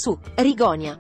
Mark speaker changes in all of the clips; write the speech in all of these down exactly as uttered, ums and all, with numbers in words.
Speaker 1: su Rigonia.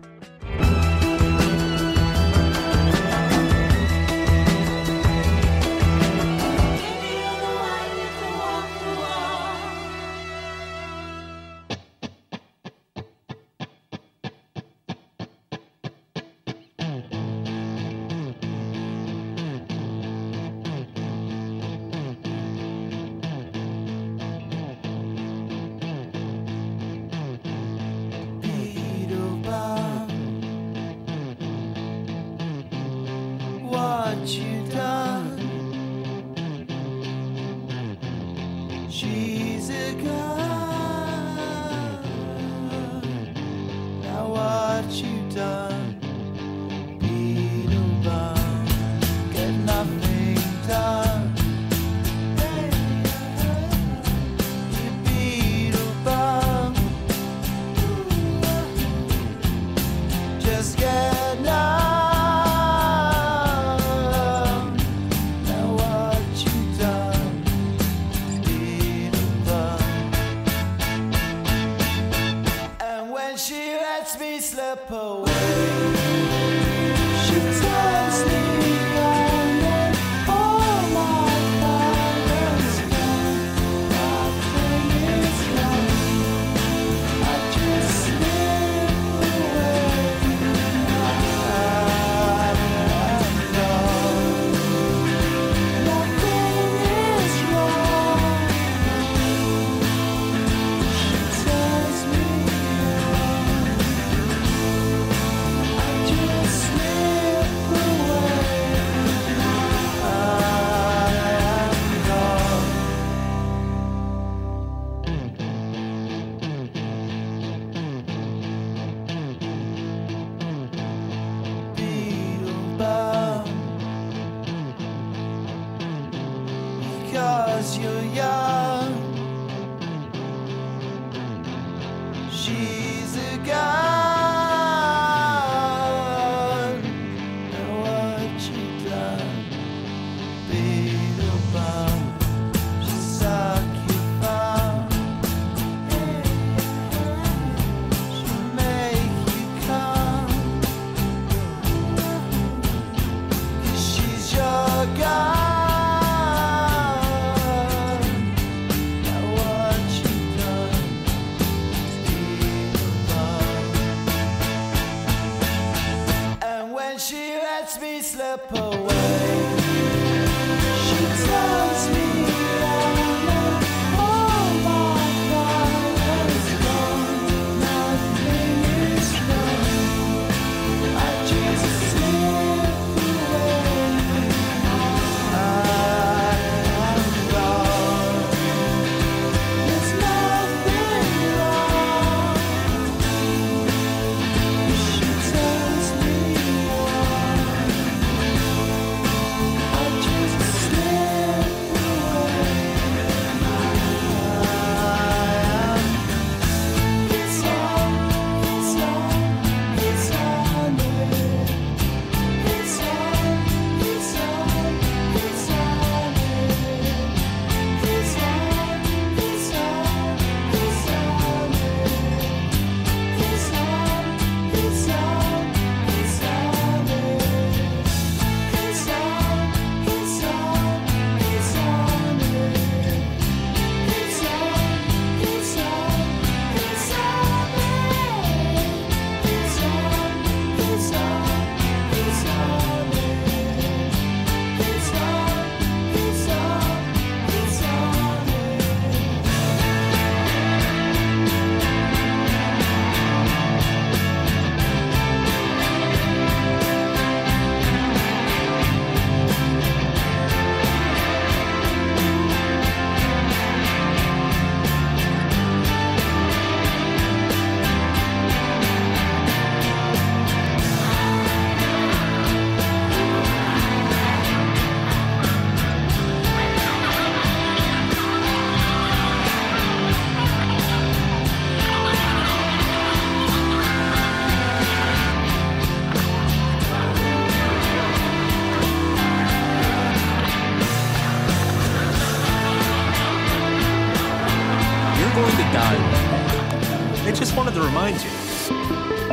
Speaker 2: I just wanted to remind you,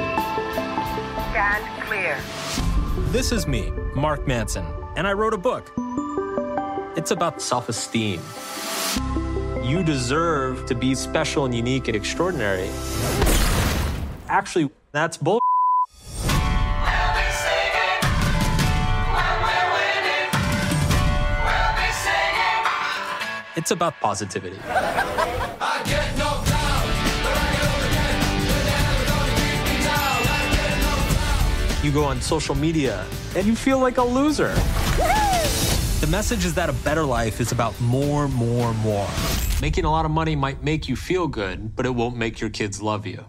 Speaker 1: and clear.
Speaker 2: This is me, Mark Manson, and I wrote a book. It's about self-esteem. You deserve to be special and unique and extraordinary. Actually, that's bull. It's about positivity. I get knocked down, but I get up again. You're never gonna keep me down. I get knocked down. You go on social media and you feel like a loser. The message is that a better life is about more, more, more. Making a lot of money might make you feel good, but it won't make your kids love you.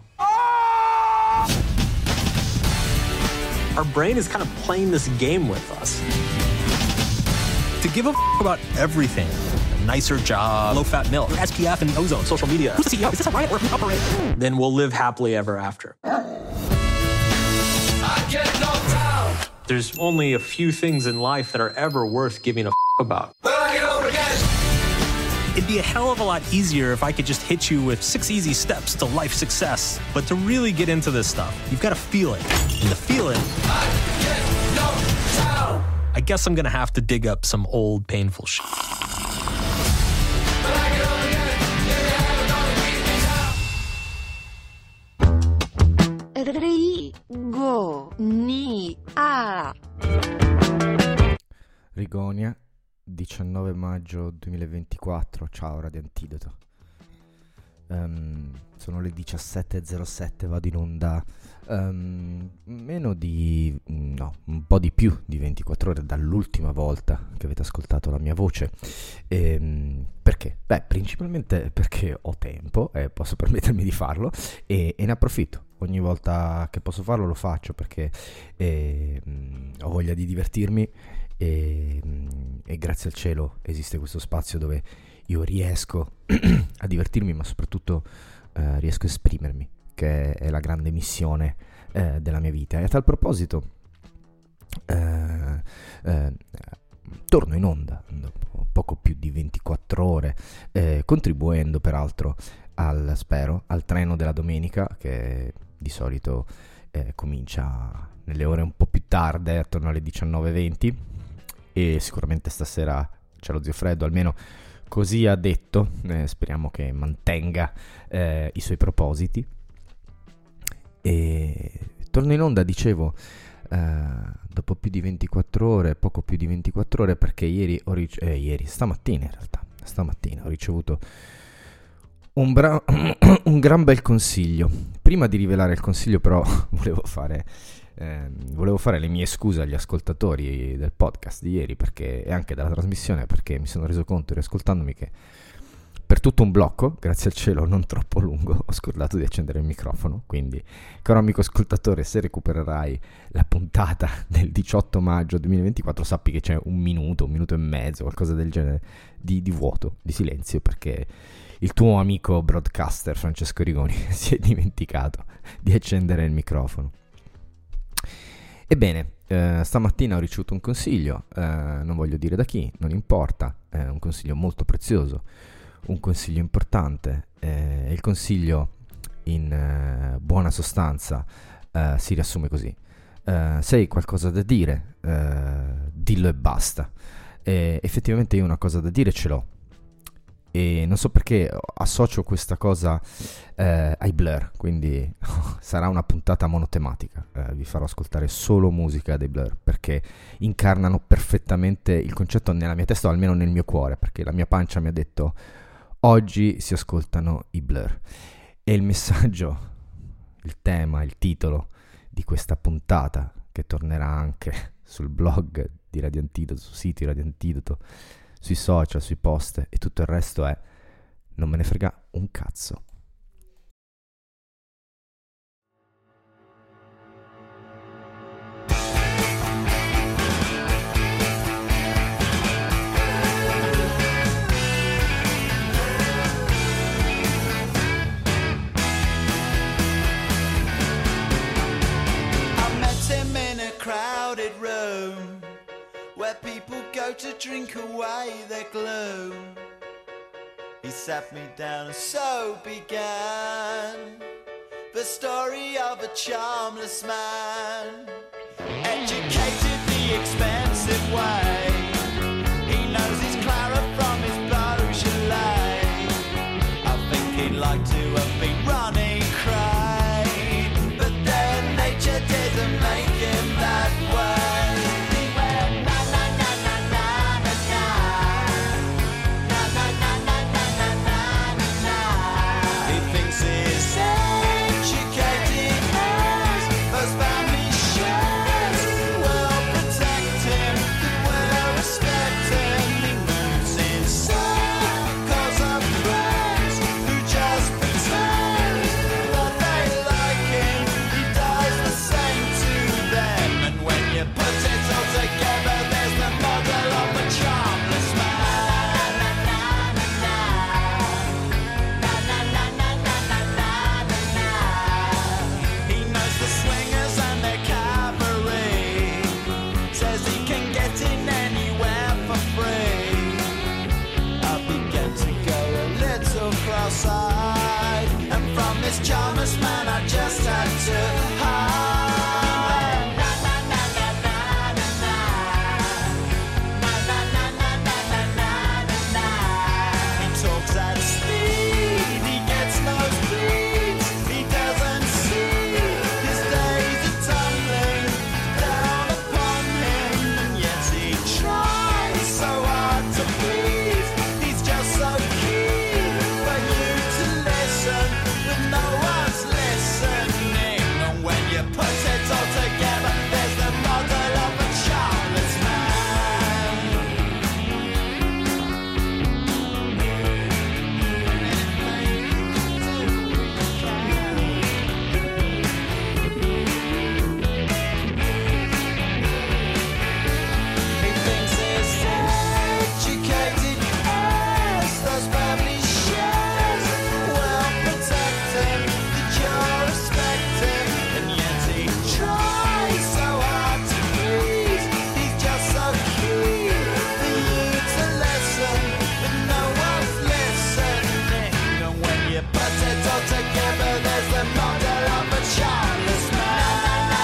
Speaker 2: Our brain is kind of playing this game with us. To give a f- about everything. A nicer job, low-fat milk, S P F and ozone, social media. Who's the C E O? Is this a riot or a operate? Then we'll live happily ever after. I get knocked down. There's only a few things in life that are ever worth giving a f- about. But I get over again. It'd be a hell of a lot easier if I could just hit you with six easy steps to life success. But to really get into this stuff, you've got to feel it. And to feel it, I get knocked down. I guess I'm gonna have to dig up some old painful shit.
Speaker 3: Rigonia. Rigonia, diciannove maggio duemilaventiquattro. Ciao Radio Antidoto. Um, sono le diciassette e zero sette, vado in onda um, meno di, no, un po' di più di ventiquattro ore dall'ultima volta che avete ascoltato la mia voce. E, perché? Beh, principalmente perché ho tempo e posso permettermi di farlo e, e ne approfitto. Ogni volta che posso farlo lo faccio perché eh, ho voglia di divertirmi e, e grazie al cielo esiste questo spazio dove io riesco a divertirmi, ma soprattutto eh, riesco a esprimermi, che è la grande missione eh, della mia vita. E a tal proposito eh, eh, torno in onda dopo poco più di ventiquattro ore, eh, contribuendo peraltro al, spero, al treno della domenica, che di solito eh, comincia nelle ore un po' più tarde, attorno alle diciannove e venti, e sicuramente stasera c'è lo zio Freddo, almeno così ha detto, eh, speriamo che mantenga eh, i suoi propositi. E torno in onda, dicevo, eh, dopo più di ventiquattro ore, poco più di ventiquattro ore, perché ieri, ho rice- eh, ieri stamattina in realtà, stamattina ho ricevuto un, bra- un gran bel consiglio. Prima di rivelare il consiglio però volevo fare... Eh, volevo fare le mie scuse agli ascoltatori del podcast di ieri perché, e anche della trasmissione, perché mi sono reso conto, riascoltandomi, che per tutto un blocco, grazie al cielo non troppo lungo, ho scordato di accendere il microfono. Quindi, caro amico ascoltatore, se recupererai la puntata del diciotto maggio duemilaventiquattro, sappi che c'è un minuto, un minuto e mezzo, qualcosa del genere di, di vuoto, di silenzio, perché il tuo amico broadcaster Francesco Rigoni si è dimenticato di accendere il microfono. Ebbene, eh, stamattina ho ricevuto un consiglio, eh, non voglio dire da chi, non importa, è un consiglio molto prezioso, un consiglio importante. Eh, il consiglio, in eh, buona sostanza, eh, si riassume così: eh, se hai qualcosa da dire, eh, dillo e basta. E effettivamente io una cosa da dire ce l'ho. E non so perché associo questa cosa eh, ai Blur, quindi sarà una puntata monotematica, eh, vi farò ascoltare solo musica dei Blur, perché incarnano perfettamente il concetto nella mia testa, o almeno nel mio cuore, perché la mia pancia mi ha detto oggi si ascoltano i Blur. E il messaggio, il tema, il titolo di questa puntata, che tornerà anche sul blog di Radio Antidoto, sul sito di Radio Antidoto, sui social, sui post e tutto il resto, è: non me ne frega un cazzo.
Speaker 4: I met him in a crowded room where people go to drink away their gloom. He sat me down and so began the story of a charmless man way. He knows his Clara from his Beaujolais. I think he'd like to have been Ronnie Cray, but then nature didn't make him that way. He went na na na na na na na na na na na na na na na. He thinks he's educated as those family shares will protect him, will respect him. He moves in circles of friends who just pretend that they like him. He does the same to them, and when you put it all together, there's the model of a charmless man. Na na na na na na na na na na na na. He knows the swingers and their cabaret, says he can get in anywhere for free. I began to go a little cross-eyed, and from this charmless man I just had to hide. Na na na na na na na na na na na na na na na. He talks at speed, he gets nosebleeds, he doesn't see his days are tumbling down upon him, and yet he tries so hard to please. He's just so keen for you to listen, but no one's listening. And when you put it all together, there's the model of a charmless man. He thinks he's educated as those family shares will protect him, that you'll respect him, and yet he tries so hard to please. He's just so keen for you to listen, but no one's listening. And when you put it all together, there's the model of a charmless man.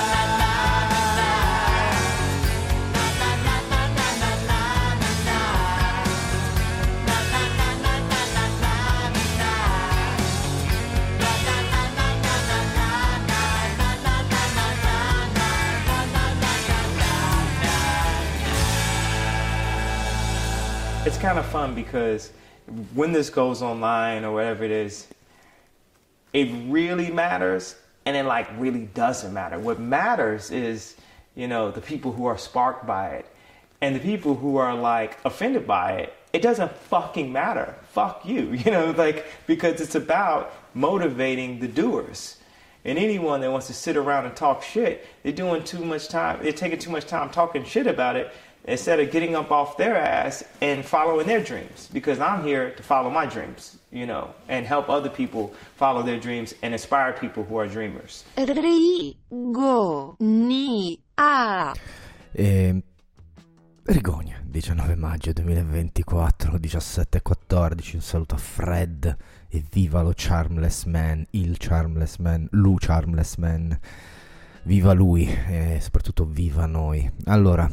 Speaker 1: It's kind of fun because when this goes online or whatever it is, it really matters, and it like really doesn't matter. What matters is, you know, the people who are sparked by it, and the people who are like offended by it. It doesn't fucking matter. Fuck you, you know, like, because it's about motivating the doers. And anyone that wants to sit around and talk shit, they're doing too much time. They're taking too much time talking shit about it instead of getting up off their ass and following their dreams. Because I'm here to follow my dreams, you know, and help other people follow their dreams and inspire people who are dreamers.
Speaker 5: Rigo ni a
Speaker 3: E... Vergogna, diciannove maggio duemilaventiquattro, diciassette e quattordici. Un saluto a Fred e viva lo Charmless Man, il Charmless Man, lu Charmless Man. Viva lui e soprattutto viva noi. Allora,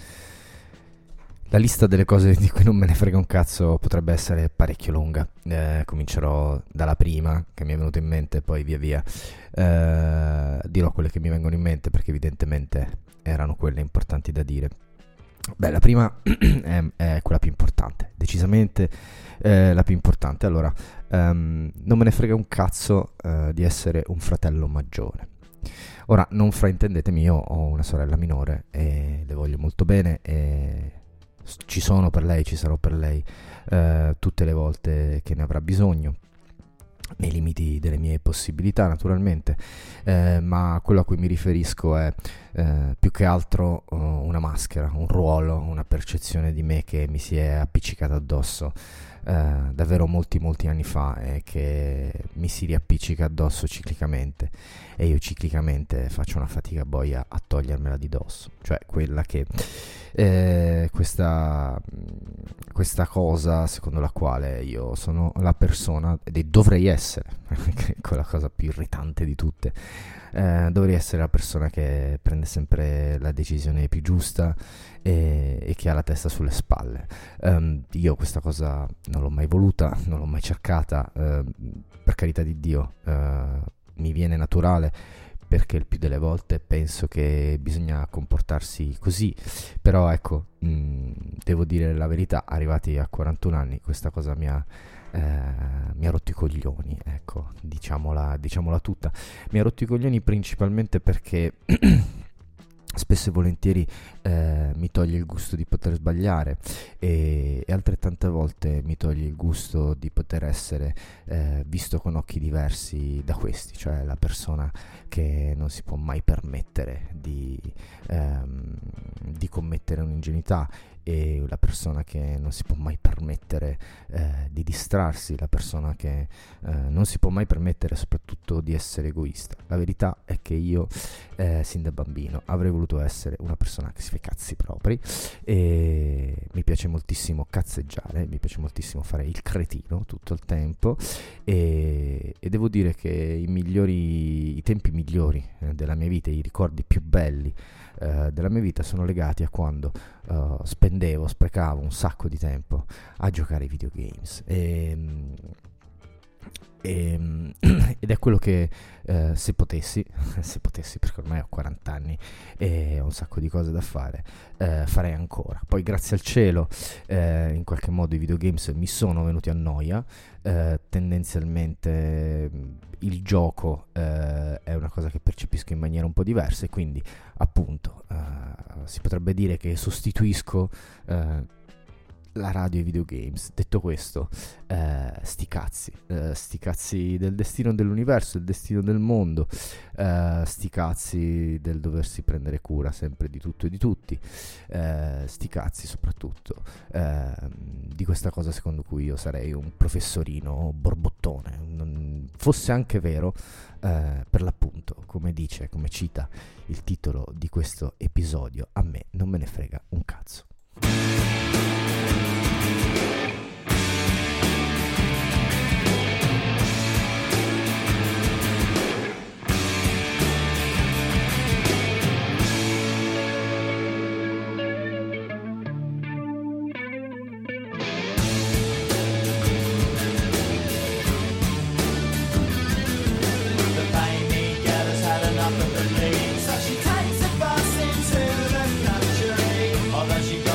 Speaker 3: la lista delle cose di cui non me ne frega un cazzo potrebbe essere parecchio lunga. Eh, comincerò dalla prima che mi è venuta in mente, poi via via eh, dirò quelle che mi vengono in mente, perché evidentemente erano quelle importanti da dire. Beh, la prima è, è quella più importante, decisamente eh, la più importante. Allora, um, non me ne frega un cazzo uh, di essere un fratello maggiore. Ora, non fraintendetemi, io ho una sorella minore e le voglio molto bene e ci sono per lei, ci sarò per lei uh, tutte le volte che ne avrà bisogno, nei limiti delle mie possibilità naturalmente, eh, ma quello a cui mi riferisco è eh, più che altro uh, una maschera, un ruolo, una percezione di me che mi si è appiccicata addosso eh, davvero molti molti anni fa e che mi si riappiccica addosso ciclicamente, e io ciclicamente faccio una fatica boia a togliermela di dosso, cioè quella che eh, questa questa cosa secondo la quale io sono la persona, e dovrei essere quella cosa più irritante di tutte, eh, dovrei essere la persona che prende sempre la decisione più giusta e, e che ha la testa sulle spalle. Um, io questa cosa non l'ho mai voluta, non l'ho mai cercata, uh, per carità di Dio, uh, mi viene naturale, perché il più delle volte penso che bisogna comportarsi così, però ecco, mh, devo dire la verità, arrivati a quarantuno anni questa cosa mi ha, eh, mi ha rotto i coglioni, ecco, diciamola, diciamola tutta, mi ha rotto i coglioni principalmente perché spesso e volentieri eh, mi toglie il gusto di poter sbagliare e, e altrettante volte mi toglie il gusto di poter essere eh, visto con occhi diversi da questi, cioè la persona che non si può mai permettere di, ehm, di commettere un'ingenuità, e la persona che non si può mai permettere eh, di distrarsi, la persona che eh, non si può mai permettere soprattutto di essere egoista. La verità è che io eh, sin da bambino avrei voluto essere una persona che si fa i cazzi propri, e mi piace moltissimo cazzeggiare, mi piace moltissimo fare il cretino tutto il tempo, e, e devo dire che i migliori, i tempi migliori eh, della mia vita, i ricordi più belli Uh, della mia vita sono legati a quando uh, spendevo, sprecavo un sacco di tempo a giocare ai videogames, e, e, ed è quello che uh, se potessi se potessi, perché ormai ho quaranta anni e ho un sacco di cose da fare, uh, farei ancora. Poi grazie al cielo uh, in qualche modo i videogames mi sono venuti a noia. Uh, tendenzialmente il gioco uh, è una cosa che percepisco in maniera un po' diversa, e quindi appunto uh, si potrebbe dire che sostituisco uh, la radio e i videogames. Detto questo, uh, sti cazzi uh, sti cazzi del destino dell'universo, del destino del mondo, uh, sti cazzi del doversi prendere cura sempre di tutto e di tutti, uh, sti cazzi soprattutto uh, di questa cosa secondo cui io sarei un professorino borbottone. Non fosse anche vero, uh, per l'appunto, come dice, come cita il titolo di questo episodio, a me non me ne frega un cazzo.
Speaker 4: So she takes a bus into the country, although she got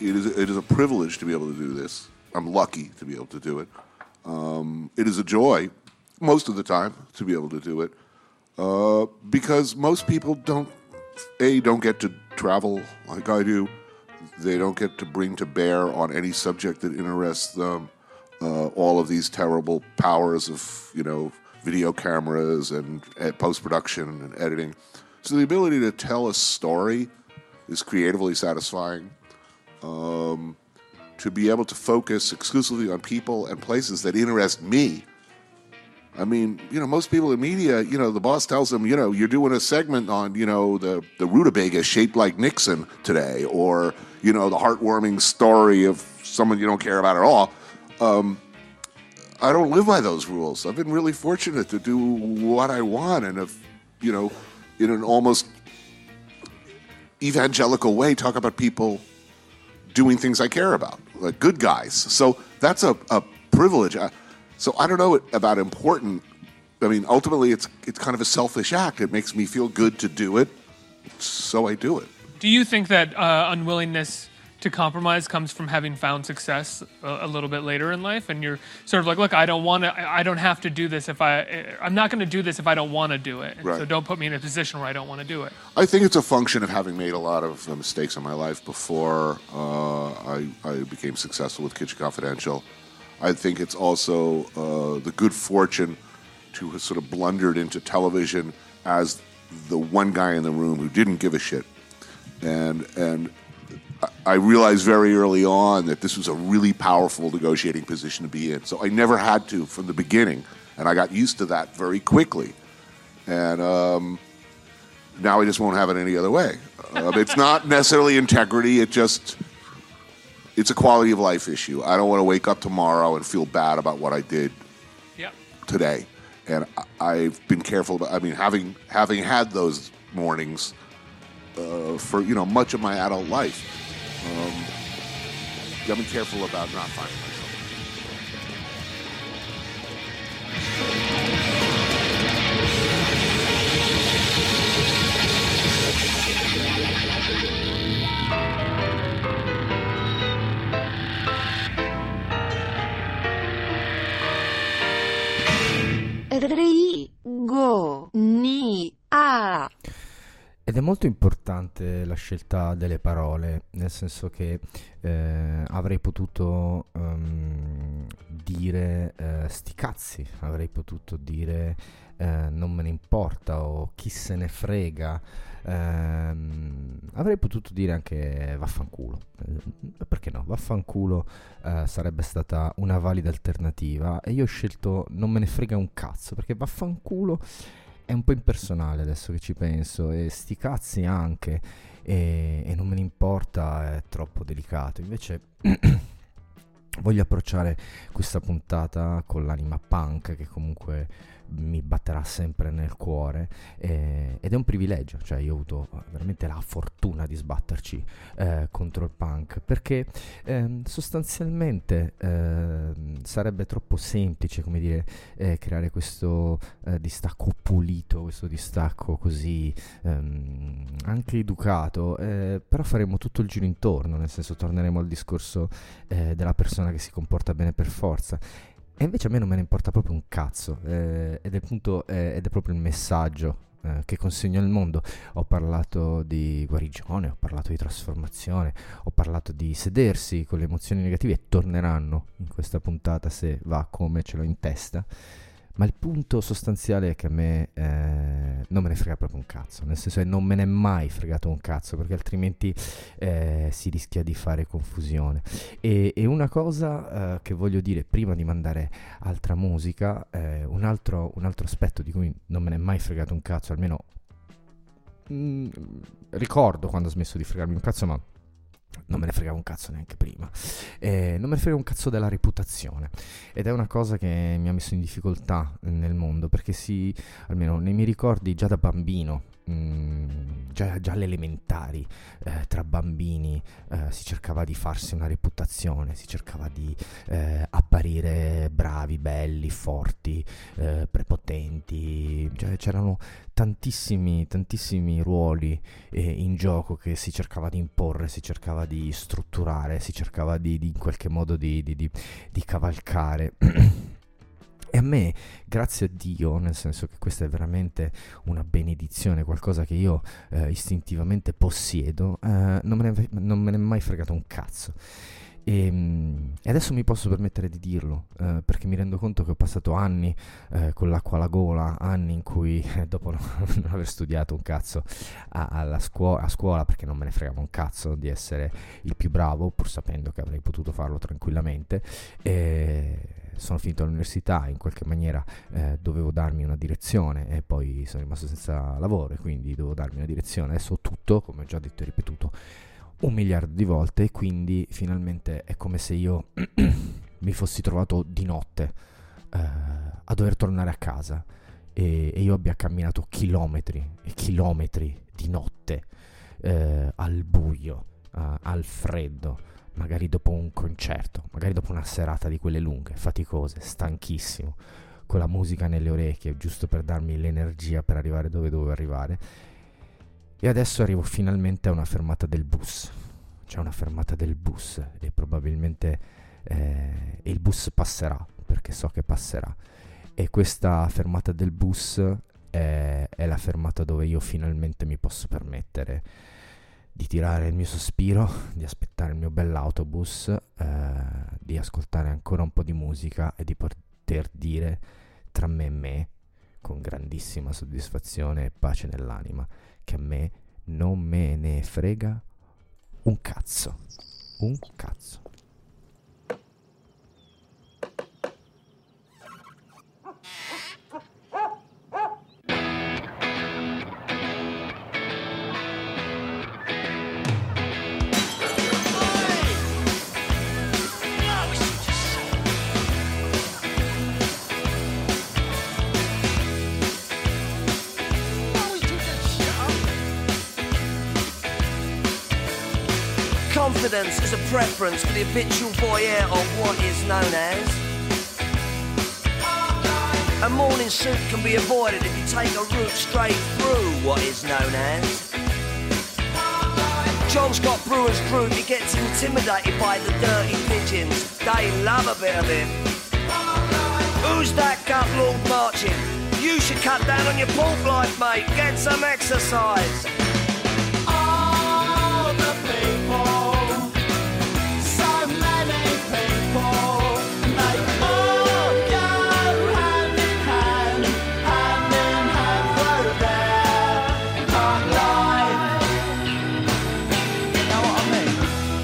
Speaker 6: it is it is a privilege to be able to do this. I'm lucky to be able to do it. Um, it is a joy, most of the time, to be able to do it, uh, because most people don't, A, don't get to travel like I do. They don't get to bring to bear on any subject that interests them uh, all of these terrible powers of, you know, video cameras and uh, post-production and editing. So the ability to tell a story is creatively satisfying. Um, to be able to focus exclusively on people and places that interest me. I mean, you know, most people in media, you know, the boss tells them, you know, you're doing a segment on, you know, the, the rutabaga shaped like Nixon today, or, you know, the heartwarming story of someone you don't care about at all. Um, I don't live by those rules. I've been really fortunate to do what I want and have, you know, in an almost evangelical way, talk about people doing things I care about, like good guys. So that's a, a privilege. I, so I don't know about important. I mean, ultimately, it's it's kind of a selfish act. It makes me feel good to do it, so I do it.
Speaker 7: Do you think that uh, unwillingness to compromise comes from having found success a, a little bit later in life, and you're sort of like, look, I don't want to, I don't have to do this if I, I'm not going to do this if I don't want to do it.
Speaker 6: Right.
Speaker 7: So don't put me in a position where I don't want to do it.
Speaker 6: I think it's a function of having made a lot of uh, mistakes in my life before uh, I, I became successful with Kitchen Confidential. I think it's also uh, the good fortune to have sort of blundered into television as the one guy in the room who didn't give a shit. And, and, I realized very early on that this was a really powerful negotiating position to be in. So I never had to from the beginning, and I got used to that very quickly. And um, now I just won't have it any other way. Uh, it's not necessarily integrity. It just, it's a quality of life issue. I don't want to wake up tomorrow and feel bad about what I did
Speaker 7: yep.
Speaker 6: today. And I've been careful about, I mean, having having had those mornings uh, for, you know, much of my adult life. Um, I've been careful about not finding myself.
Speaker 5: Rigonia.
Speaker 3: Ed è molto importante la scelta delle parole, nel senso che eh, avrei potuto um, dire eh, sti cazzi, avrei potuto dire eh, non me ne importa o chi se ne frega, ehm, avrei potuto dire anche vaffanculo, eh, perché no, vaffanculo eh, sarebbe stata una valida alternativa, e io ho scelto non me ne frega un cazzo, perché vaffanculo è un po' impersonale adesso che ci penso, e sti cazzi anche, e, e non me ne importa, è troppo delicato. Invece voglio approcciare questa puntata con l'anima punk che comunque mi batterà sempre nel cuore, eh, ed è un privilegio, cioè io ho avuto veramente la fortuna di sbatterci eh, contro il punk, perché eh, sostanzialmente eh, sarebbe troppo semplice, come dire, eh, creare questo eh, distacco pulito, questo distacco così ehm, anche educato, eh, però faremo tutto il giro intorno, nel senso torneremo al discorso eh, della persona che si comporta bene per forza. E invece a me non me ne importa proprio un cazzo, eh, ed, è appunto, eh, ed è proprio il messaggio eh, che consegno al mondo. Ho parlato di guarigione, ho parlato di trasformazione, ho parlato di sedersi con le emozioni negative, e torneranno in questa puntata se va come ce l'ho in testa. Ma il punto sostanziale è che a me eh, non me ne frega proprio un cazzo, nel senso che non me ne è mai fregato un cazzo, perché altrimenti eh, si rischia di fare confusione. E, e una cosa eh, che voglio dire prima di mandare altra musica, eh, un, altro, un altro aspetto di cui non me ne è mai fregato un cazzo, almeno mh, ricordo quando ho smesso di fregarmi un cazzo, ma non me ne frega un cazzo neanche prima, eh, non me ne frega un cazzo della reputazione, ed è una cosa che mi ha messo in difficoltà nel mondo, perché si, almeno nei miei ricordi già da bambino, mh, già, già alle elementari, eh, tra bambini eh, si cercava di farsi una reputazione, si cercava di eh, apparire bravi, bravi, belli, forti, eh, prepotenti, cioè c'erano tantissimi, tantissimi ruoli eh, in gioco che si cercava di imporre, si cercava di strutturare, si cercava di, di in qualche modo di, di, di, di cavalcare. E a me, grazie a Dio, nel senso che questa è veramente una benedizione, qualcosa che io eh, istintivamente possiedo, eh, non, me ne, non me ne è mai fregato un cazzo. E, e adesso mi posso permettere di dirlo, eh, perché mi rendo conto che ho passato anni eh, con l'acqua alla gola, anni in cui, eh, dopo non, non aver studiato un cazzo a, alla scuo- a scuola, perché non me ne fregava un cazzo di essere il più bravo, pur sapendo che avrei potuto farlo tranquillamente, e sono finito all'università, in qualche maniera eh, dovevo darmi una direzione e poi sono rimasto senza lavoro e quindi dovevo darmi una direzione. Adesso ho tutto, come ho già detto e ripetuto un miliardo di volte, e quindi finalmente è come se io mi fossi trovato di notte eh, a dover tornare a casa e, e io abbia camminato chilometri e chilometri di notte eh, al buio, eh, al freddo, magari dopo un concerto, magari dopo una serata di quelle lunghe, faticose, stanchissimo, con la musica nelle orecchie, giusto per darmi l'energia per arrivare dove dovevo arrivare. E adesso arrivo finalmente a una fermata del bus. C'è una fermata del bus e probabilmente eh, il bus passerà, perché so che passerà. E questa fermata del bus è, è la fermata dove io finalmente mi posso permettere di tirare il mio sospiro, di aspettare il mio bell'autobus, eh, di ascoltare ancora un po' di musica e di poter dire tra me e me, con grandissima soddisfazione e pace nell'anima, che a me non me ne frega un cazzo, un cazzo.
Speaker 8: Confidence is a preference for the habitual voyeur of what is known as. A morning suit can be avoided if you take a route straight through what is known as. John's got brewer's fruit, he gets intimidated by the dirty pigeons. They love a bit of him. Who's that gut lord marching? You should cut down on your pork life, mate. Get some exercise.
Speaker 4: All the people, so many people, and they all go hand in hand, hand in hand through their hard life. You know what I mean?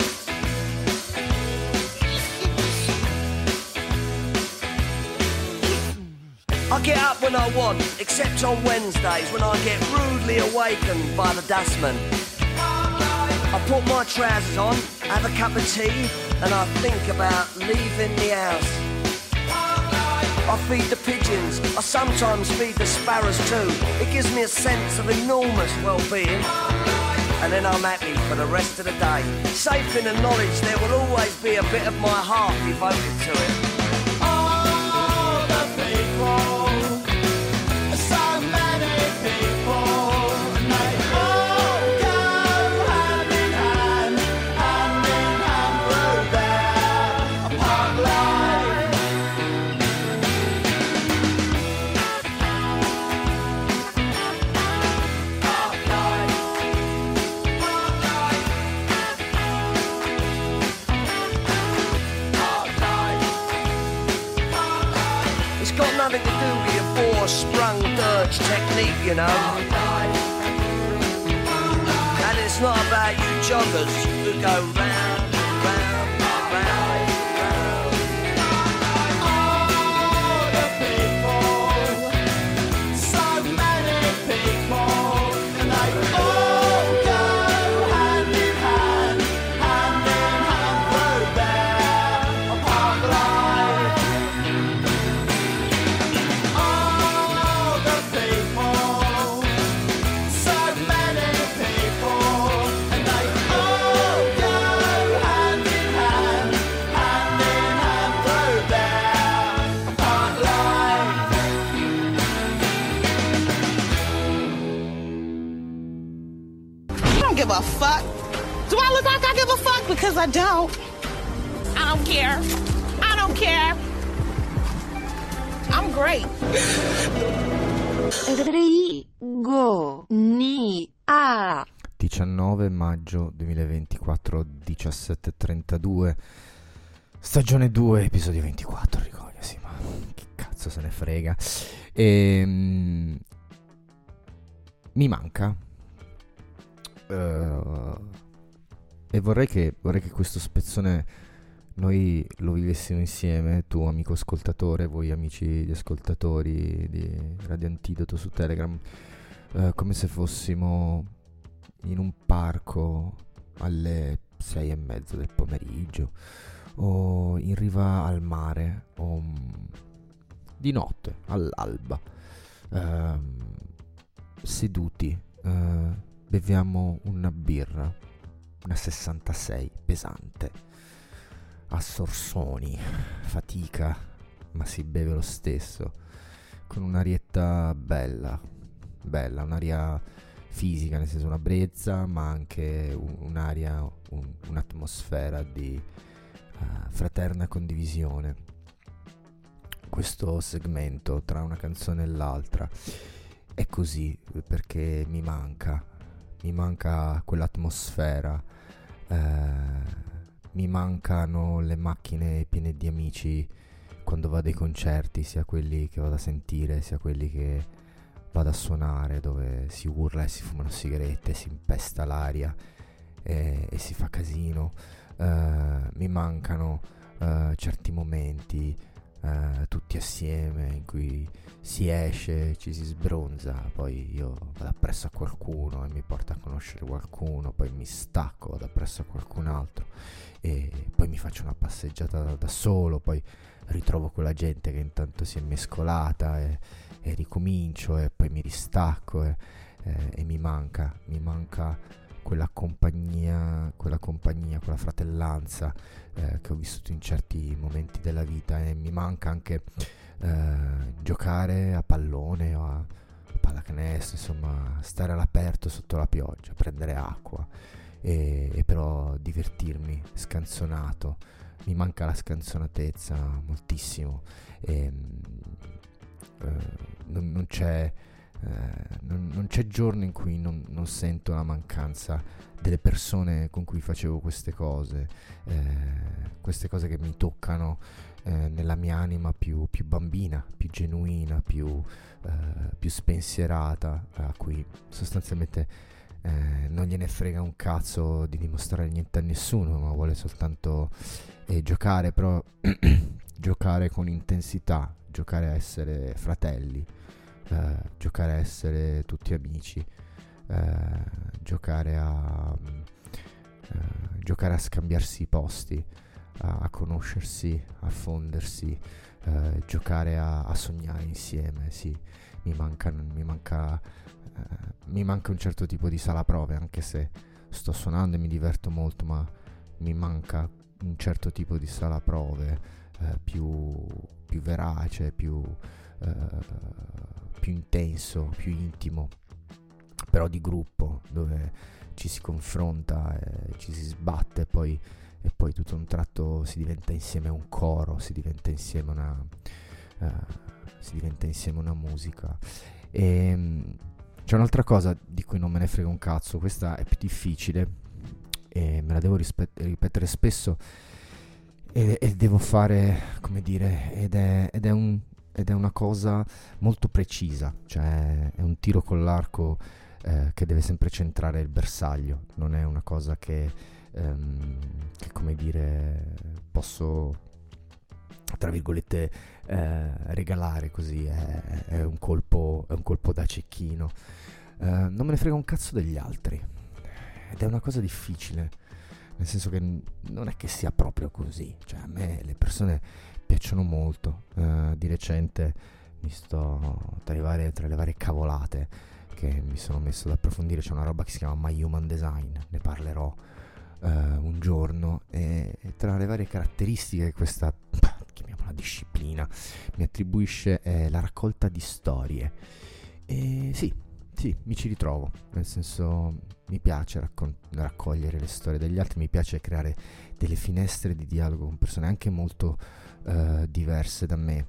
Speaker 8: I get up when I want, except on Wednesdays when I get rudely awakened by the dustman. I put my trousers on, have a cup of tea, and I think about leaving the house. I feed the pigeons, I sometimes feed the sparrows too. It gives me a sense of enormous well-being. And then I'm happy for the rest of the day, safe in the knowledge there will always be a bit of my heart devoted to it.
Speaker 4: All the people, so many people, and they all go hand in hand, hand in hand through their park life. Park life. Park life.
Speaker 8: It's got nothing to do with your four-sprung dirge technique, you know. And it's not about you joggers who go round, round, round, round.
Speaker 4: All the people, so many people, and they all go hand in hand, hand in hand through their park life. All the people, so many people, and they all go
Speaker 9: Because I don't. I don't care. I don't care. I'm great.
Speaker 5: Rigo ni a
Speaker 3: diciannove maggio duemilaventiquattro, diciassette e trentadue, stagione due, episodio ventiquattro. Ricordo, sì, ma che cazzo se ne frega. E, mm, mi manca uh, e vorrei che, vorrei che questo spezzone noi lo vivessimo insieme, tu amico ascoltatore, voi amici gli ascoltatori di Radio Antidoto su Telegram, uh, come se fossimo in un parco alle sei e mezza del pomeriggio o in riva al mare o um, di notte all'alba, uh, seduti, uh, beviamo una birra, una sessantasei pesante, a sorsoni, fatica, ma si beve lo stesso, con un'arietta bella, bella, un'aria fisica, nel senso una brezza, ma anche un, un'aria, un, un'atmosfera di uh, fraterna condivisione. Questo segmento tra una canzone e l'altra è così perché mi manca, mi manca quell'atmosfera, uh, mi mancano le macchine piene di amici quando vado ai concerti, sia quelli che vado a sentire, sia quelli che vado a suonare, dove si urla e si fumano sigarette, si impesta l'aria e, e si fa casino. Uh, mi mancano uh, certi momenti uh, tutti assieme in cui si esce, ci si sbronza, poi io vado appresso a qualcuno e mi porta a conoscere qualcuno, poi mi stacco, vado appresso a qualcun altro e poi mi faccio una passeggiata da, da solo, poi ritrovo quella gente che intanto si è mescolata e, e ricomincio e poi mi ristacco e, e, e mi manca, mi manca quella compagnia, quella compagnia, quella fratellanza eh, che ho vissuto in certi momenti della vita, e mi manca anche eh, giocare a pallone o a pallacanestro, insomma stare all'aperto sotto la pioggia, prendere acqua e, e però divertirmi scanzonato. Mi manca la scanzonatezza moltissimo e uh, non, non c'è uh, non, non c'è giorno in cui non, non sento la mancanza delle persone con cui facevo queste cose, eh, queste cose che mi toccano eh, nella mia anima più, più bambina, più genuina, più, uh, più spensierata, a cui sostanzialmente Eh, non gliene frega un cazzo di dimostrare niente a nessuno, ma vuole soltanto eh, giocare, però giocare con intensità, giocare a essere fratelli, eh, giocare a essere tutti amici, eh, giocare a eh, giocare a scambiarsi i posti, a, a conoscersi, a fondersi, eh, giocare a, a sognare insieme. Sì, mi manca, mi manca Uh, mi manca un certo tipo di sala prove, anche se sto suonando e mi diverto molto, ma mi manca un certo tipo di sala prove uh, più, più verace, più, uh, più intenso, più intimo, però di gruppo, dove ci si confronta e ci si sbatte e poi, e poi tutto a un tratto si diventa insieme un coro, si diventa insieme una uh, si diventa insieme una musica. E c'è un'altra cosa di cui non me ne frega un cazzo, questa è più difficile e me la devo rispe- ripetere spesso e, e devo fare, come dire, ed è, ed, è un, ed è una cosa molto precisa, cioè è un tiro con l'arco eh, che deve sempre centrare il bersaglio, non è una cosa che, ehm, che come dire, posso, tra virgolette, eh, regalare così, è, è un colpo è un colpo da cecchino. Eh, non me ne frega un cazzo degli altri ed è una cosa difficile, nel senso che n- non è che sia proprio così, cioè a me le persone piacciono molto. Eh, di recente mi sto tra le varie, tra le varie cavolate che mi sono messo ad approfondire, c'è una roba che si chiama My Human Design, ne parlerò Uh, un giorno, e, e tra le varie caratteristiche che questa, chiamiamola disciplina, mi attribuisce è la raccolta di storie. E sì, sì, mi ci ritrovo, nel senso mi piace raccon- raccogliere le storie degli altri, mi piace creare delle finestre di dialogo con persone anche molto uh, diverse da me,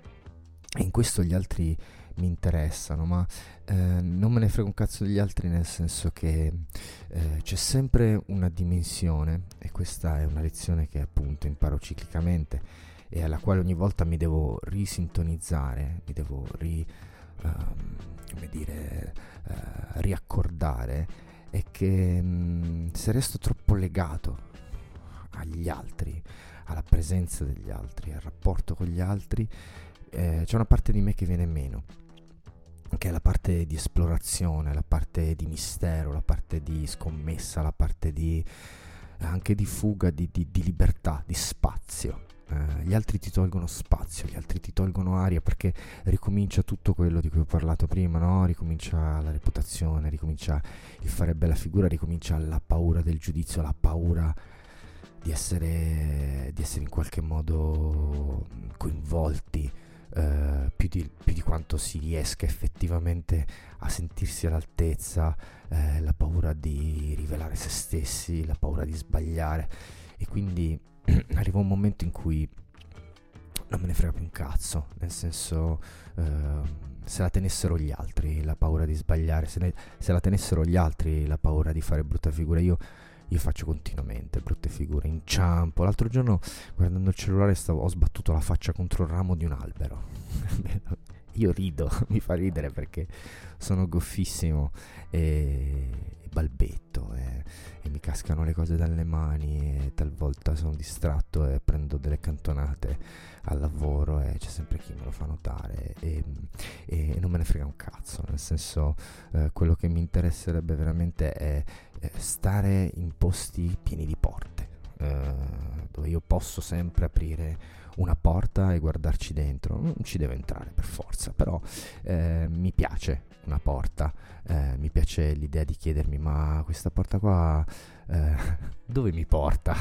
Speaker 3: e in questo gli altri mi interessano, ma eh, non me ne frega un cazzo degli altri, nel senso che eh, c'è sempre una dimensione, e questa è una lezione che appunto imparo ciclicamente e alla quale ogni volta mi devo risintonizzare, mi devo ri, um, come dire, uh, riaccordare, è che mh, se resto troppo legato agli altri, alla presenza degli altri, al rapporto con gli altri, eh, c'è una parte di me che viene meno, che è la parte di esplorazione, la parte di mistero, la parte di scommessa, la parte di anche di fuga, di, di, di libertà, di spazio. Eh, gli altri ti tolgono spazio, gli altri ti tolgono aria, perché ricomincia tutto quello di cui ho parlato prima, no? Ricomincia la reputazione, ricomincia il fare bella figura, ricomincia la paura del giudizio, la paura di essere, di essere in qualche modo coinvolti. Uh, più, di, più di quanto si riesca effettivamente a sentirsi all'altezza, eh, la paura di rivelare se stessi, la paura di sbagliare, e quindi arriva un momento in cui non me ne frega più un cazzo, nel senso uh, se la tenessero gli altri la paura di sbagliare, se, ne, se la tenessero gli altri la paura di fare brutta figura, io Io faccio continuamente brutte figure, inciampo. L'altro giorno, guardando il cellulare, stavo, ho sbattuto la faccia contro il ramo di un albero. Io rido, mi fa ridere perché sono goffissimo e, e balbetto e, e mi cascano le cose dalle mani, e talvolta sono distratto e prendo delle cantonate al lavoro e c'è sempre chi me lo fa notare, e, e non me ne frega un cazzo, nel senso eh, quello che mi interesserebbe veramente è stare in posti pieni di porte, eh, dove io posso sempre aprire una porta e guardarci dentro. Non ci deve entrare per forza, però eh, mi piace una porta, eh, mi piace l'idea di chiedermi: ma questa porta qua eh, dove mi porta?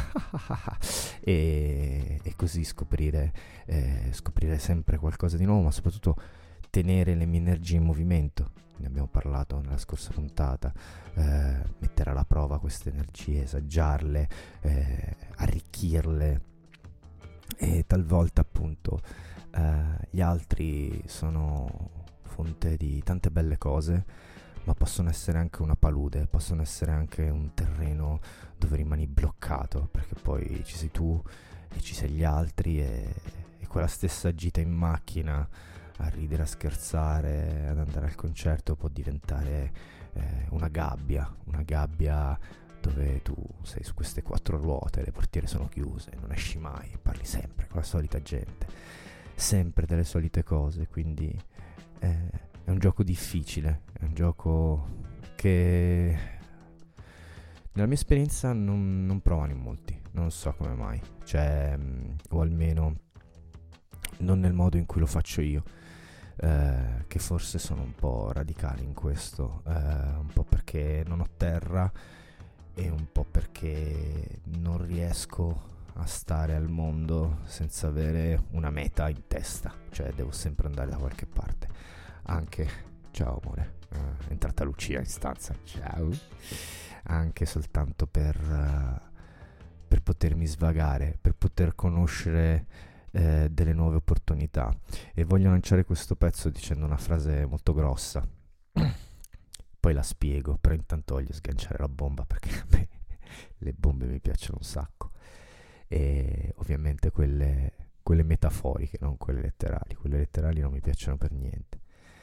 Speaker 3: e, e così scoprire, eh, scoprire sempre qualcosa di nuovo, ma soprattutto tenere le mie energie in movimento. Ne abbiamo parlato nella scorsa puntata, eh, mettere alla prova queste energie, saggiarle, eh, arricchirle, e talvolta appunto eh, gli altri sono fonte di tante belle cose, ma possono essere anche una palude, possono essere anche un terreno dove rimani bloccato, perché poi ci sei tu e ci sei gli altri, e, e quella stessa gita in macchina a ridere, a scherzare, ad andare al concerto può diventare eh, una gabbia, una gabbia dove tu sei su queste quattro ruote, le portiere sono chiuse, non esci mai, parli sempre con la solita gente, sempre delle solite cose, quindi eh, è un gioco difficile, è un gioco che nella mia esperienza non, non provano in molti, non so come mai, cioè, mh, o almeno non nel modo in cui lo faccio io. Eh, che forse sono un po' radicale in questo, eh, un po' perché non ho terra e un po' perché non riesco a stare al mondo senza avere una meta in testa, cioè devo sempre andare da qualche parte. Anche, ciao amore, eh, è entrata Lucia in stanza, ciao, anche soltanto per, uh, per potermi svagare, per poter conoscere Eh, delle nuove opportunità. E voglio lanciare questo pezzo dicendo una frase molto grossa, poi la spiego, però intanto voglio sganciare la bomba, perché a me le bombe mi piacciono un sacco, e ovviamente quelle, quelle metaforiche, non quelle letterali. Quelle letterali non mi piacciono per niente.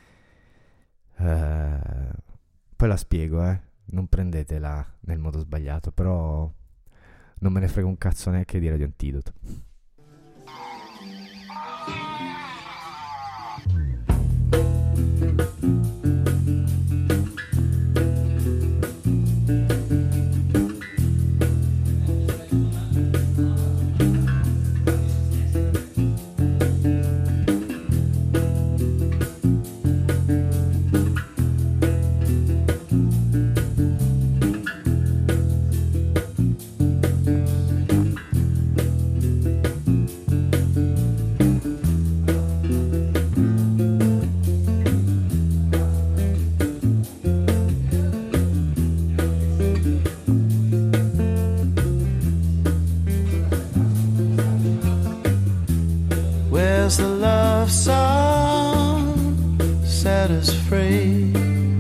Speaker 3: Eh, poi la spiego, eh non prendetela nel modo sbagliato, però non me ne frega un cazzo neanche di Radio Antidoto.
Speaker 4: a love song set us free.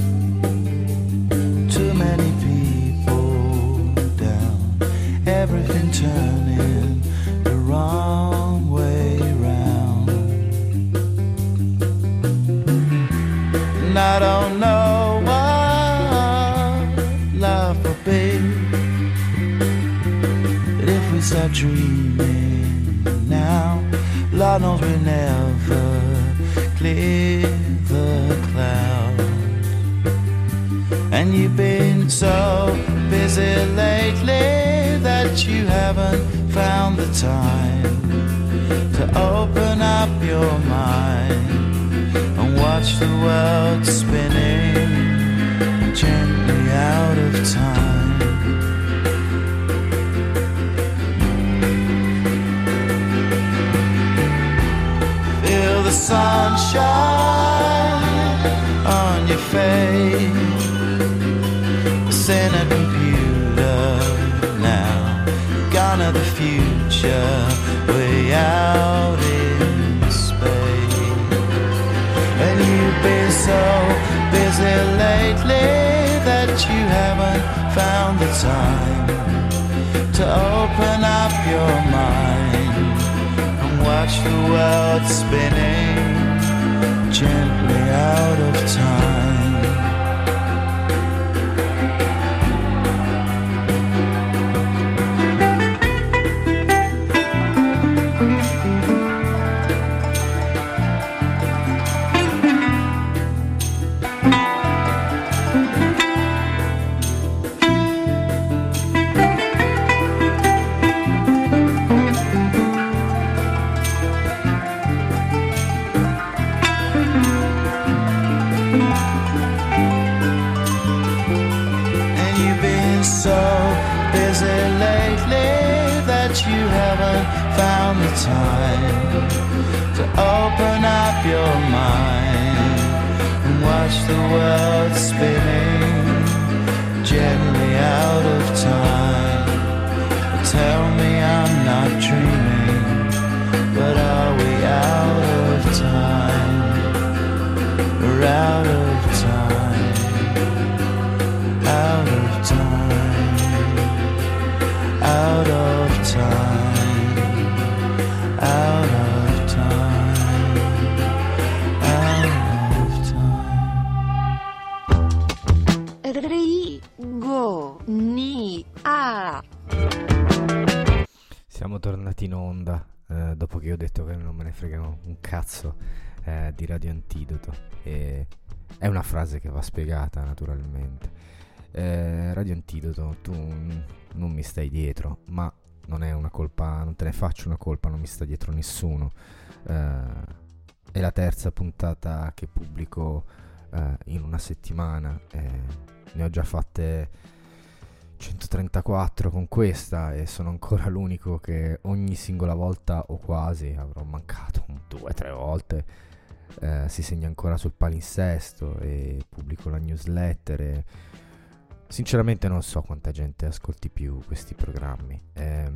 Speaker 4: Too many people down, everything turning the wrong way round. And I don't know what life will be, but if we start dreaming now, Lord knows we'll never clear the cloud. And you've been so busy lately that you haven't found the time to open up your mind and watch the world spinning gently out of time. Feel the sunshine on your face, in a computer now, gone to the future, way out in space. And you've been so busy lately that you haven't found the time to open up your mind and watch the world spinning gently out of time. Found the time to open up your mind and watch the world spinning gently out of time. Tell me I'm not dreaming, but are we out of time? We're out of time, out of time, out of time. Out of time, out of time.
Speaker 5: Rigo ni a.
Speaker 3: Siamo tornati in onda eh, dopo che ho detto che non me ne fregano un cazzo eh, di Radio Antidoto, e è una frase che va spiegata naturalmente. eh, Radio Antidoto, tu non mi stai dietro, ma non è una colpa, non te ne faccio una colpa, non mi sta dietro nessuno. Eh, è la terza puntata che pubblico eh, in una settimana, eh, ne ho già fatte centotrentaquattro con questa e sono ancora l'unico che ogni singola volta, o quasi, avrò mancato due o tre volte, eh, si segna ancora sul palinsesto e pubblico la newsletter e sinceramente non so quanta gente ascolti più questi programmi, e,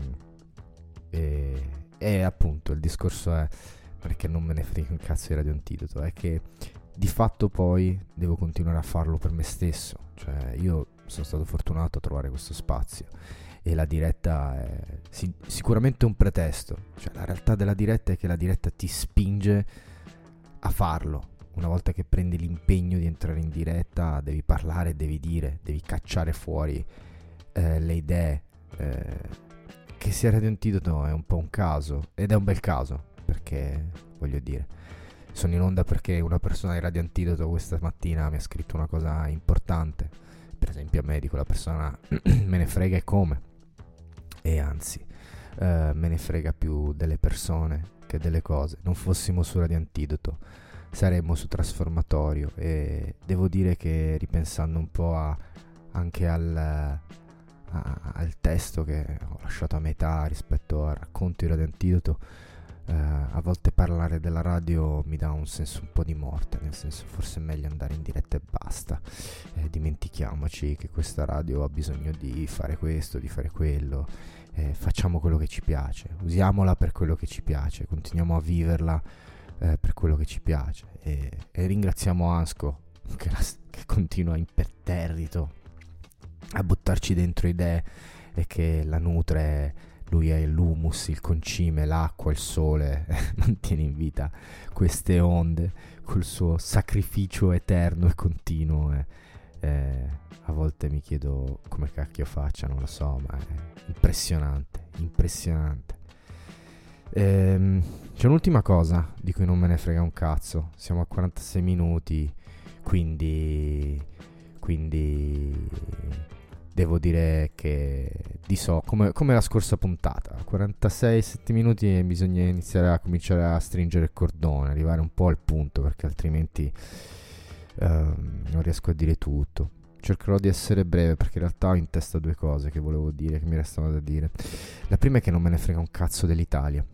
Speaker 3: e, e appunto il discorso è, perché non me ne frega un cazzo di Radio Antidoto, è che di fatto poi devo continuare a farlo per me stesso. Cioè io sono stato fortunato a trovare questo spazio e la diretta è si, sicuramente un pretesto. Cioè la realtà della diretta è che la diretta ti spinge a farlo. Una volta che prendi l'impegno di entrare in diretta, devi parlare, devi dire, devi cacciare fuori eh, le idee. Eh, che sia Radio Antidoto è un po' un caso, ed è un bel caso, perché, voglio dire, sono in onda perché una persona di Radio Antidoto questa mattina mi ha scritto una cosa importante. Per esempio a me di quella persona me ne frega e come. E anzi, eh, me ne frega più delle persone che delle cose. Non fossimo su Radio Antidoto, saremmo su Trasformatorio, e devo dire che ripensando un po' a, anche al, a, al testo che ho lasciato a metà rispetto al racconto di Radio Antidoto, eh, a volte parlare della radio mi dà un senso un po' di morte, nel senso forse è meglio andare in diretta e basta, eh, dimentichiamoci che questa radio ha bisogno di fare questo, di fare quello, eh, facciamo quello che ci piace, usiamola per quello che ci piace, continuiamo a viverla eh, per quello che ci piace, e, e ringraziamo Ansco che, la, che continua imperterrito a buttarci dentro idee e che la nutre. Lui è l'humus, il concime, l'acqua, il sole, mantiene in vita queste onde col suo sacrificio eterno e continuo. Eh. Eh, a volte mi chiedo come cacchio faccia, non lo so, ma è impressionante, impressionante. Ehm, c'è un'ultima cosa di cui non me ne frega un cazzo. Siamo a quarantasei minuti, quindi quindi devo dire che di so come, come la scorsa puntata, quarantasei sette minuti, e bisogna iniziare a cominciare a stringere il cordone, arrivare un po' al punto, perché altrimenti uh, non riesco a dire tutto. Cercherò di essere breve, perché in realtà ho in testa due cose che volevo dire, che mi restano da dire. La prima è che non me ne frega un cazzo dell'Italia.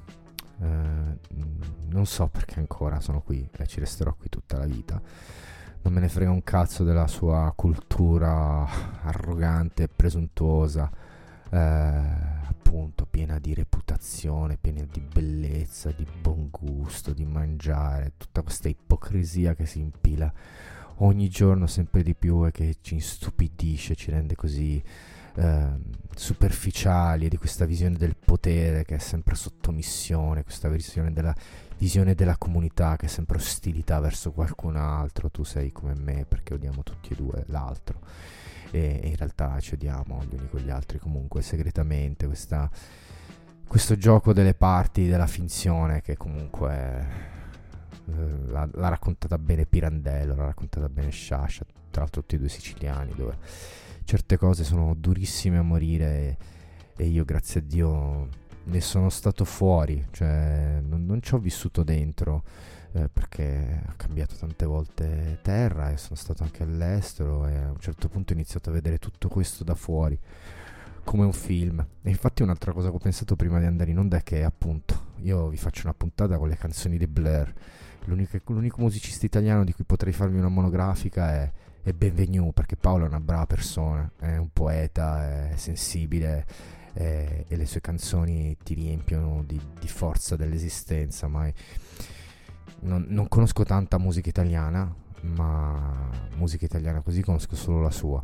Speaker 3: Uh, non so perché ancora sono qui e ci resterò qui tutta la vita. Non me ne frega un cazzo della sua cultura arrogante e presuntuosa, eh, appunto piena di reputazione, piena di bellezza, di buon gusto, di mangiare, tutta questa ipocrisia che si impila ogni giorno sempre di più e che ci istupidisce, ci rende così eh, superficiali, e di questa visione del potere che è sempre sottomissione, questa visione della visione della comunità che è sempre ostilità verso qualcun altro. Tu sei come me perché odiamo tutti e due l'altro, e, e in realtà ci odiamo gli uni con gli altri comunque segretamente. Questa, questo gioco delle parti, della finzione, che comunque eh, l'ha, l'ha raccontata bene Pirandello, l'ha raccontata bene Sciascia, tra l'altro tutti e due siciliani, dove certe cose sono durissime a morire, e, e io grazie a Dio ne sono stato fuori, cioè non, non ci ho vissuto dentro, eh, perché ho cambiato tante volte terra e sono stato anche all'estero, e a un certo punto ho iniziato a vedere tutto questo da fuori come un film. E infatti un'altra cosa che ho pensato prima di andare in onda è che, appunto, io vi faccio una puntata con le canzoni di Blur. L'unico, l'unico musicista italiano di cui potrei farvi una monografica è, è Benvenu, perché Paolo è una brava persona, è un poeta, è sensibile, Eh, e le sue canzoni ti riempiono di, di forza dell'esistenza. Ma non, non conosco tanta musica italiana, ma musica italiana così conosco solo la sua,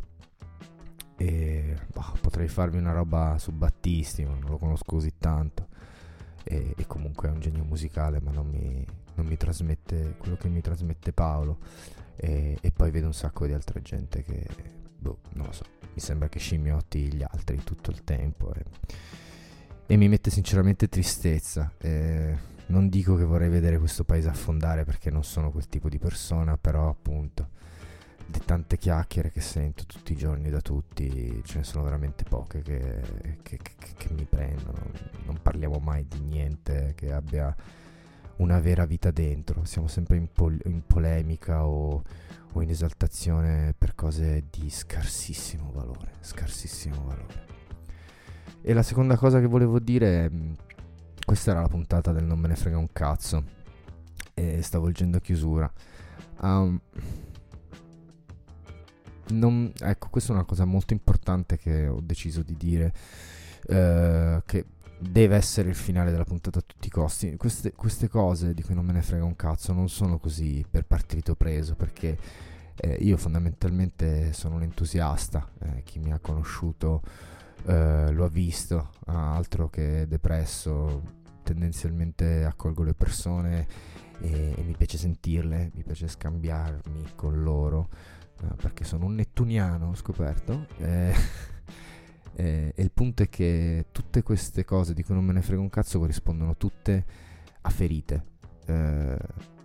Speaker 3: e boh, potrei farvi una roba su Battisti, ma non lo conosco così tanto, e, e comunque è un genio musicale, ma non mi, non mi trasmette quello che mi trasmette Paolo. E, e poi vedo un sacco di altra gente che, boh, non lo so, mi sembra che scimmiotti gli altri tutto il tempo, e, e mi mette sinceramente tristezza. E non dico che vorrei vedere questo paese affondare, perché non sono quel tipo di persona, però appunto di tante chiacchiere che sento tutti i giorni da tutti, ce ne sono veramente poche che, che, che, che mi prendono. Non parliamo mai di niente che abbia una vera vita dentro, siamo sempre in, pol- in polemica o, o in esaltazione per cose di scarsissimo valore, scarsissimo valore. E la seconda cosa che volevo dire è, questa era la puntata del non me ne frega un cazzo e sta volgendo a chiusura. Um, non, ecco, questa è una cosa molto importante che ho deciso di dire, uh, che deve essere il finale della puntata a tutti i costi. Queste, queste cose di cui non me ne frega un cazzo non sono così per partito preso, perché eh, io fondamentalmente sono un entusiasta, eh, chi mi ha conosciuto eh, lo ha visto, altro che depresso. Tendenzialmente accolgo le persone e, e mi piace sentirle, mi piace scambiarmi con loro, eh, perché sono un nettuniano, ho scoperto, eh, Eh, e il punto è che tutte queste cose di cui non me ne frega un cazzo corrispondono tutte a ferite, eh,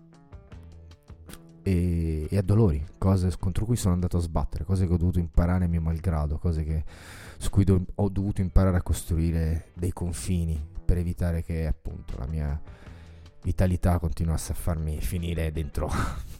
Speaker 3: e, e a dolori, cose contro cui sono andato a sbattere, cose che ho dovuto imparare a mio malgrado, cose che, su cui do, ho dovuto imparare a costruire dei confini per evitare che appunto la mia vitalità continuasse a farmi finire dentro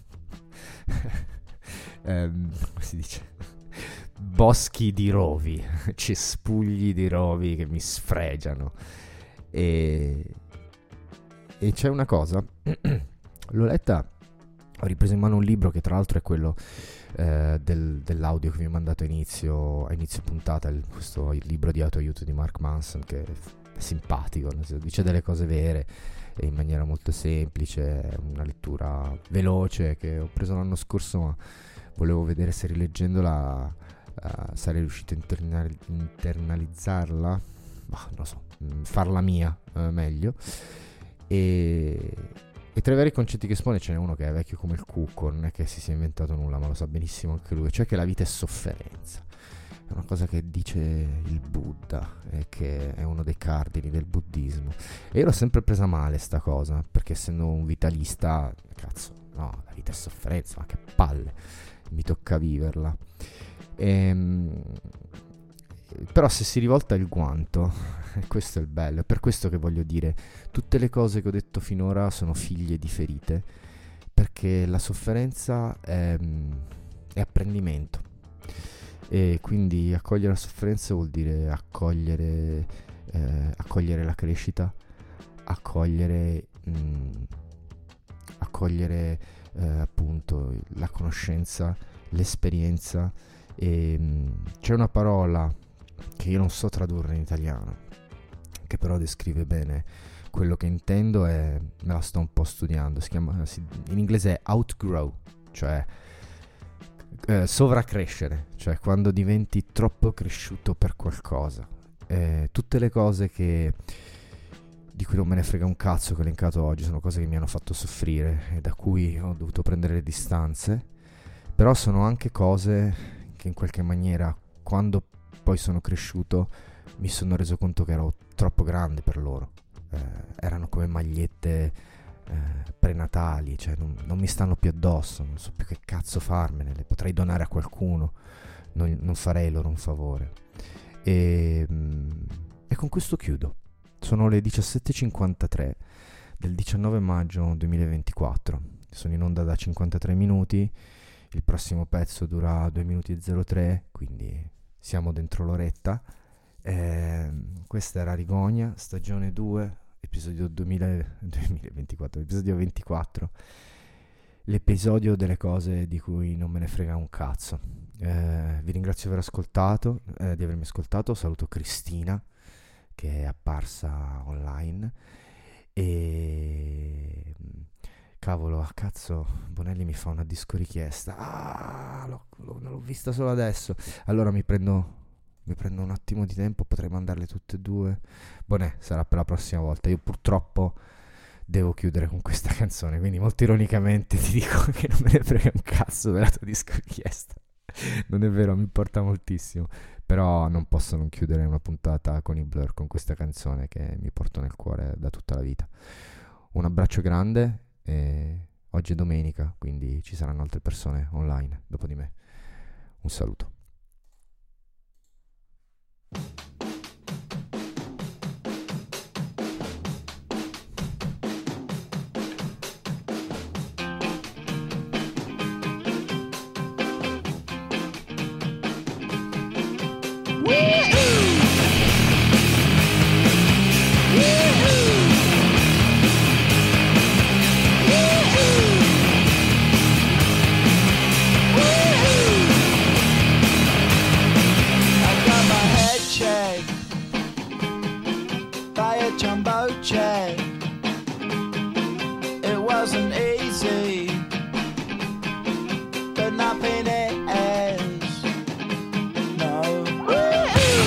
Speaker 3: ehm, come si dice, boschi di rovi, cespugli di rovi che mi sfregiano. E, e c'è una cosa, l'ho letta, ho ripreso in mano un libro che tra l'altro è quello eh, del, dell'audio che vi ho mandato a inizio, a inizio puntata, il, questo il libro di autoaiuto di Mark Manson, che è simpatico, dice delle cose vere, in maniera molto semplice, è una lettura veloce che ho preso l'anno scorso, ma volevo vedere se rileggendola uh, sarei riuscito a interna- internalizzarla, ma non so, farla mia uh, meglio. E, e tra i vari concetti che espone ce n'è uno che è vecchio come il cucco, non è che si sia inventato nulla, ma lo sa benissimo anche lui, cioè che la vita è sofferenza. È una cosa che dice il Buddha e che è uno dei cardini del buddismo. E io l'ho sempre presa male sta cosa, perché essendo un vitalista, cazzo, no, la vita è sofferenza, ma che palle, mi tocca viverla. Ehm, però se si rivolta il guanto, questo è il bello, è per questo che voglio dire, tutte le cose che ho detto finora sono figlie di ferite, perché la sofferenza è, è apprendimento. E quindi accogliere la sofferenza vuol dire accogliere, eh, accogliere la crescita, accogliere, mh, accogliere eh, appunto la conoscenza, l'esperienza. E mh, c'è una parola che io non so tradurre in italiano, che però descrive bene quello che intendo e me la sto un po' studiando. Si chiama, si, in inglese è outgrow, cioè Eh, sovracrescere, cioè quando diventi troppo cresciuto per qualcosa. Eh, tutte le cose che di cui non me ne frega un cazzo che ho elencato oggi sono cose che mi hanno fatto soffrire e da cui ho dovuto prendere le distanze, però sono anche cose che in qualche maniera, quando poi sono cresciuto, mi sono reso conto che ero troppo grande per loro. Eh, erano come magliette Eh, prenatali, cioè non, non mi stanno più addosso, non so più che cazzo farmene, le potrei donare a qualcuno, non, non farei loro un favore. E, e con questo chiudo. Sono le diciassette e cinquantatré del diciannove maggio duemilaventiquattro, sono in onda da cinquantatré minuti, il prossimo pezzo dura due minuti e zero tre, quindi siamo dentro l'oretta. Eh, questa era Rigonia, stagione due, episodio duemila, duemilaventiquattro, episodio ventiquattro, l'episodio delle cose di cui non me ne frega un cazzo. Eh, vi ringrazio di aver ascoltato, eh, di avermi ascoltato. Saluto Cristina che è apparsa online e cavolo, a cazzo, Bonelli mi fa una disco richiesta. Ah, l'ho, l'ho, l'ho vista solo adesso. Allora mi prendo Mi prendo un attimo di tempo, potrei mandarle tutte e due. Bonè, sarà per la prossima volta. Io purtroppo devo chiudere con questa canzone, quindi molto ironicamente ti dico che non me ne frega un cazzo della tua disco richiesta. Non è vero, mi importa moltissimo. Però non posso non chiudere una puntata con i Blur con questa canzone che mi porto nel cuore da tutta la vita. Un abbraccio grande e oggi è domenica, quindi ci saranno altre persone online dopo di me. Un saluto. But nothing is, no.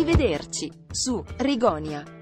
Speaker 5: Arrivederci, su Rigonia.